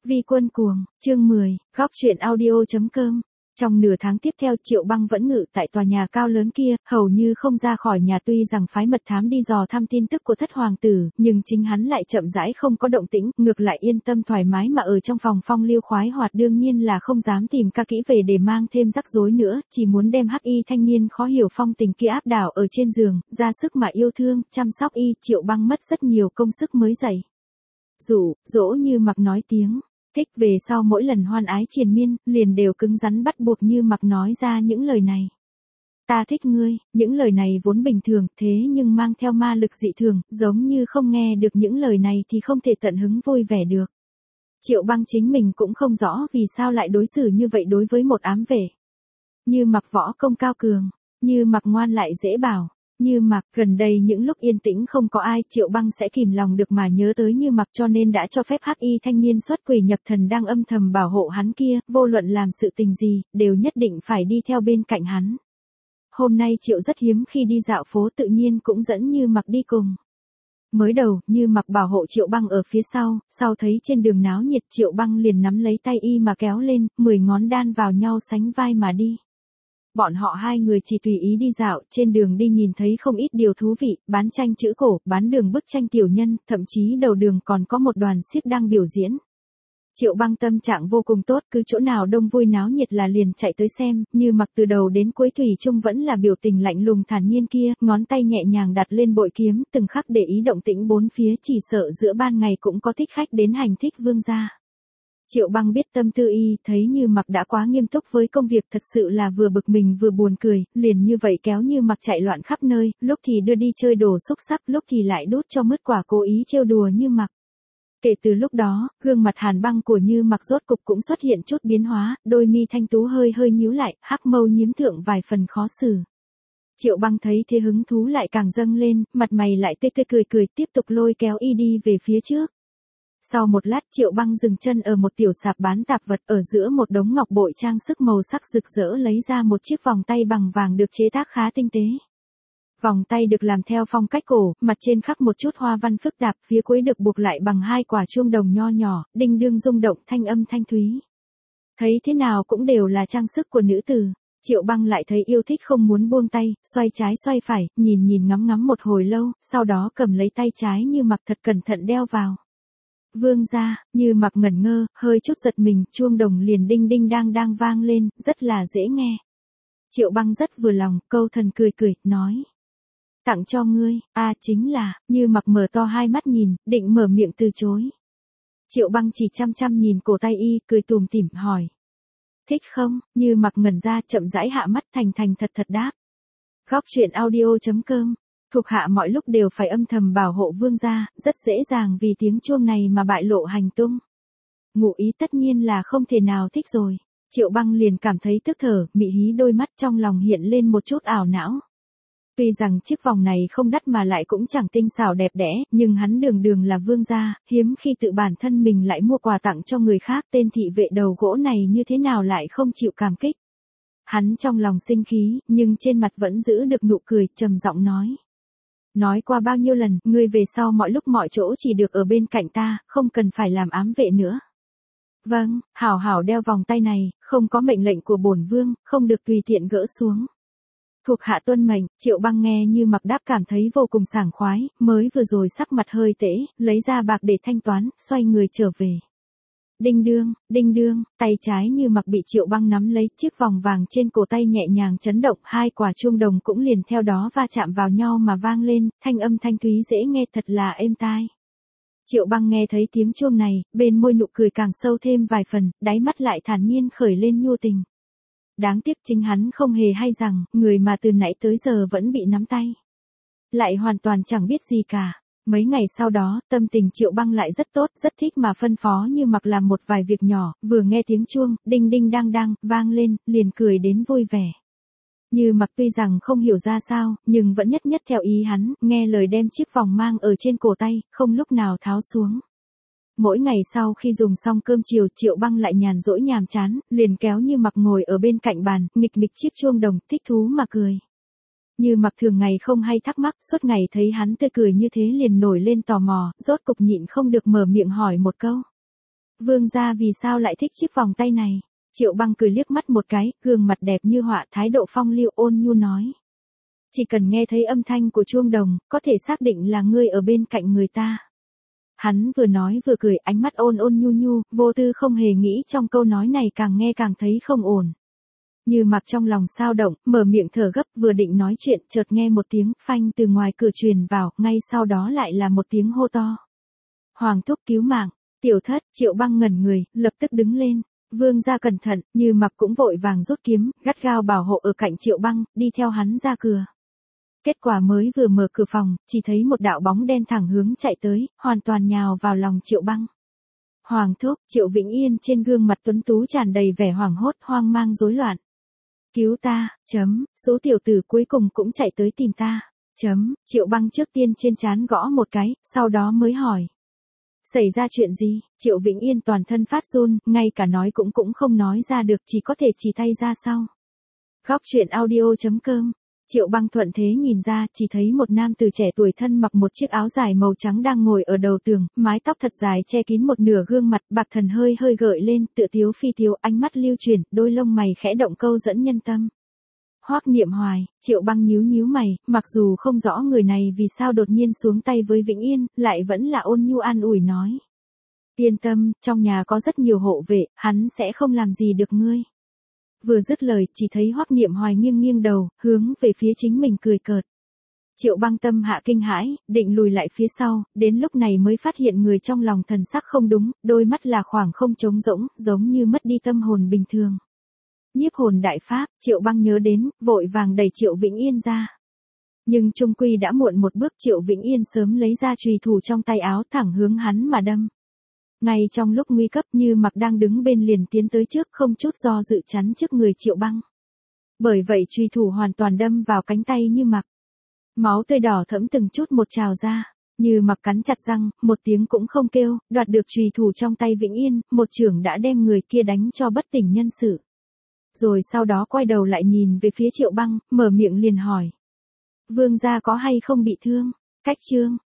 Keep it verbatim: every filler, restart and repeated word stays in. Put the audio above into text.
Vi Quân Cuồng, chương mười, góc truyện audio.com. Trong nửa tháng tiếp theo Triệu Băng vẫn ngự tại tòa nhà cao lớn kia, hầu như không ra khỏi nhà. Tuy rằng phái mật thám đi dò thăm tin tức của thất hoàng tử, nhưng chính hắn lại chậm rãi không có động tĩnh, ngược lại yên tâm thoải mái mà ở trong phòng phong lưu khoái hoạt. Đương nhiên là không dám tìm ca kỹ về để mang thêm rắc rối nữa, chỉ muốn đem hắc y thanh niên khó hiểu phong tình kia áp đảo ở trên giường, ra sức mà yêu thương, chăm sóc y. Triệu Băng mất rất nhiều công sức mới dậy dụ, dỗ Như Mặc nói tiếng thích. Về sau mỗi lần hoan ái triền miên, liền đều cứng rắn bắt buộc Như Mặc nói ra những lời này. Ta thích ngươi, những lời này vốn bình thường, thế nhưng mang theo ma lực dị thường, giống như không nghe được những lời này thì không thể tận hứng vui vẻ được. Triệu Băng chính mình cũng không rõ vì sao lại đối xử như vậy đối với một ám vệ. Như Mặc võ công cao cường, Như Mặc ngoan lại dễ bảo. Như Mặc, gần đây những lúc yên tĩnh không có ai, Triệu Băng sẽ kìm lòng được mà nhớ tới Như Mặc, cho nên đã cho phép hắc y thanh niên xuất quỷ nhập thần đang âm thầm bảo hộ hắn kia, vô luận làm sự tình gì, đều nhất định phải đi theo bên cạnh hắn. Hôm nay Triệu rất hiếm khi đi dạo phố, tự nhiên cũng dẫn Như Mặc đi cùng. Mới đầu, Như Mặc bảo hộ Triệu Băng ở phía sau, sau thấy trên đường náo nhiệt, Triệu Băng liền nắm lấy tay y mà kéo lên, mười ngón đan vào nhau sánh vai mà đi. Bọn họ hai người chỉ tùy ý đi dạo, trên đường đi nhìn thấy không ít điều thú vị, bán tranh chữ cổ, bán đường bức tranh tiểu nhân, thậm chí đầu đường còn có một đoàn xiếc đang biểu diễn. Triệu Băng tâm trạng vô cùng tốt, cứ chỗ nào đông vui náo nhiệt là liền chạy tới xem. Như Mặc từ đầu đến cuối thủy chung vẫn là biểu tình lạnh lùng thản nhiên kia, ngón tay nhẹ nhàng đặt lên bội kiếm, từng khắc để ý động tĩnh bốn phía, chỉ sợ giữa ban ngày cũng có thích khách đến hành thích vương gia. Triệu Băng biết tâm tư y, thấy Như Mặc đã quá nghiêm túc với công việc, thật sự là vừa bực mình vừa buồn cười, liền như vậy kéo Như Mặc chạy loạn khắp nơi, lúc thì đưa đi chơi đồ xúc xắc, lúc thì lại đút cho mứt quả cố ý trêu đùa Như Mặc. Kể từ lúc đó, gương mặt hàn băng của Như Mặc rốt cục cũng xuất hiện chút biến hóa, đôi mi thanh tú hơi hơi nhíu lại, hắc mâu nhiễm thượng vài phần khó xử. Triệu Băng thấy thế hứng thú lại càng dâng lên, mặt mày lại tươi tươi cười cười, tiếp tục lôi kéo y đi về phía trước. Sau một lát Triệu Băng dừng chân ở một tiểu sạp bán tạp vật, ở giữa một đống ngọc bội trang sức màu sắc rực rỡ lấy ra một chiếc vòng tay bằng vàng được chế tác khá tinh tế. Vòng tay được làm theo phong cách cổ, mặt trên khắc một chút hoa văn phức tạp, phía cuối được buộc lại bằng hai quả chuông đồng nho nhỏ, đinh đương rung động, thanh âm thanh thúy. Thấy thế nào cũng đều là trang sức của nữ tử. Triệu Băng lại thấy yêu thích không muốn buông tay, xoay trái xoay phải, nhìn nhìn ngắm ngắm một hồi lâu, sau đó cầm lấy tay trái Như Mặc thật cẩn thận đeo vào. Vương gia, Như Mặc ngẩn ngơ, hơi chút giật mình, chuông đồng liền đinh đinh đang đang vang lên, rất là dễ nghe. Triệu Băng rất vừa lòng, câu thần cười cười, nói. Tặng cho ngươi, à chính là, Như Mặc mở to hai mắt nhìn, định mở miệng từ chối. Triệu Băng chỉ chăm chăm nhìn cổ tay y, cười tủm tỉm hỏi. Thích không? Như Mặc ngẩn ra, chậm rãi hạ mắt, thành thành thật thật đáp. Góc truyện audio.com. Thuộc hạ mọi lúc đều phải âm thầm bảo hộ vương gia, rất dễ dàng vì tiếng chuông này mà bại lộ hành tung. Ngụ ý tất nhiên là không thể nào thích rồi. Triệu Băng liền cảm thấy tức thở, mị hí đôi mắt, trong lòng hiện lên một chút ảo não. Tuy rằng chiếc vòng này không đắt mà lại cũng chẳng tinh xảo đẹp đẽ, nhưng hắn đường đường là vương gia, hiếm khi tự bản thân mình lại mua quà tặng cho người khác, tên thị vệ đầu gỗ này như thế nào lại không chịu cảm kích. Hắn trong lòng sinh khí, nhưng trên mặt vẫn giữ được nụ cười, trầm giọng nói. Nói qua bao nhiêu lần, ngươi về sau mọi lúc mọi chỗ chỉ được ở bên cạnh ta, không cần phải làm ám vệ nữa. Vâng, hảo hảo đeo vòng tay này, không có mệnh lệnh của bổn vương, không được tùy tiện gỡ xuống. Thuộc hạ tuân mệnh. Triệu Băng nghe Như Mặc đáp cảm thấy vô cùng sảng khoái, mới vừa rồi sắc mặt hơi tễ, lấy ra bạc để thanh toán, xoay người trở về. Đinh đương, đinh đương, tay trái Như Mặc bị Triệu Băng nắm lấy, chiếc vòng vàng trên cổ tay nhẹ nhàng chấn động, hai quả chuông đồng cũng liền theo đó va chạm vào nhau mà vang lên, thanh âm thanh thúy dễ nghe thật là êm tai. Triệu Băng nghe thấy tiếng chuông này, bên môi nụ cười càng sâu thêm vài phần, đáy mắt lại thản nhiên khởi lên nhu tình. Đáng tiếc chính hắn không hề hay rằng, người mà từ nãy tới giờ vẫn bị nắm tay, lại hoàn toàn chẳng biết gì cả. Mấy ngày sau đó, tâm tình Triệu Băng lại rất tốt, rất thích mà phân phó Như Mặc làm một vài việc nhỏ, vừa nghe tiếng chuông, đinh đinh đang đang, vang lên, liền cười đến vui vẻ. Như Mặc tuy rằng không hiểu ra sao, nhưng vẫn nhất nhất theo ý hắn, nghe lời đem chiếc vòng mang ở trên cổ tay, không lúc nào tháo xuống. Mỗi ngày sau khi dùng xong cơm chiều, Triệu Băng lại nhàn rỗi nhàm chán, liền kéo Như Mặc ngồi ở bên cạnh bàn, nghịch nghịch chiếc chuông đồng, thích thú mà cười. Như Mặc thường ngày không hay thắc mắc, suốt ngày thấy hắn tươi cười như thế liền nổi lên tò mò, rốt cục nhịn không được mở miệng hỏi một câu. Vương gia vì sao lại thích chiếc vòng tay này? Triệu Băng cười liếc mắt một cái, gương mặt đẹp như họa, thái độ phong lưu ôn nhu nói. Chỉ cần nghe thấy âm thanh của chuông đồng, có thể xác định là ngươi ở bên cạnh người ta. Hắn vừa nói vừa cười, ánh mắt ôn ôn nhu nhu, vô tư không hề nghĩ trong câu nói này càng nghe càng thấy không ổn. Như Mặc trong lòng sao động, mở miệng thở gấp, vừa định nói chuyện, chợt nghe một tiếng phanh từ ngoài cửa truyền vào, ngay sau đó lại là một tiếng hô to. Hoàng thúc cứu mạng, tiểu thất. Triệu Băng ngẩn người, lập tức đứng lên. Vương gia cẩn thận. Như Mặc cũng vội vàng rút kiếm, gắt gao bảo hộ ở cạnh Triệu Băng, đi theo hắn ra cửa. Kết quả mới vừa mở cửa phòng, chỉ thấy một đạo bóng đen thẳng hướng chạy tới, hoàn toàn nhào vào lòng Triệu Băng. Hoàng thúc. Triệu Vĩnh Yên trên gương mặt tuấn tú tràn đầy vẻ hoảng hốt, hoang mang rối loạn. Cứu ta, chấm, số tiểu tử cuối cùng cũng chạy tới tìm ta, chấm. Triệu Băng trước tiên trên trán gõ một cái, sau đó mới hỏi. Xảy ra chuyện gì? Triệu Vĩnh Yên toàn thân phát run, ngay cả nói cũng cũng không nói ra được, chỉ có thể chỉ tay ra sau. Góc truyện audio chấm com. Triệu Băng thuận thế nhìn ra, chỉ thấy một nam tử trẻ tuổi thân mặc một chiếc áo dài màu trắng đang ngồi ở đầu tường, mái tóc thật dài che kín một nửa gương mặt, bạc thần hơi hơi gợi lên, tựa tiếu phi tiếu, ánh mắt lưu chuyển, đôi lông mày khẽ động câu dẫn nhân tâm. Hoắc Niệm Hoài. Triệu Băng nhíu nhíu mày, mặc dù không rõ người này vì sao đột nhiên xuống tay với Vĩnh Yên, lại vẫn là ôn nhu an ủi nói. Yên tâm, trong nhà có rất nhiều hộ vệ, hắn sẽ không làm gì được ngươi. Vừa dứt lời, chỉ thấy Hoắc Niệm Hoài nghiêng nghiêng đầu, hướng về phía chính mình cười cợt. Triệu Băng tâm hạ kinh hãi, định lùi lại phía sau, đến lúc này mới phát hiện người trong lòng thần sắc không đúng, đôi mắt là khoảng không trống rỗng, giống như mất đi tâm hồn bình thường. Nhiếp hồn đại pháp. Triệu Băng nhớ đến, vội vàng đẩy Triệu Vĩnh Yên ra. Nhưng chung quy đã muộn một bước, Triệu Vĩnh Yên sớm lấy ra chùy thủ trong tay áo thẳng hướng hắn mà đâm. Ngay trong lúc nguy cấp, Như Mặc đang đứng bên liền tiến tới trước, không chút do dự chắn trước người Triệu Băng. Bởi vậy chùy thủ hoàn toàn đâm vào cánh tay Như Mặc. Máu tươi đỏ thẫm từng chút một trào ra. Như Mặc cắn chặt răng, một tiếng cũng không kêu, đoạt được chùy thủ trong tay Vĩnh Yên, một chưởng đã đem người kia đánh cho bất tỉnh nhân sự. Rồi sau đó quay đầu lại nhìn về phía Triệu Băng, mở miệng liền hỏi. Vương gia có hay không bị thương? Cách chương.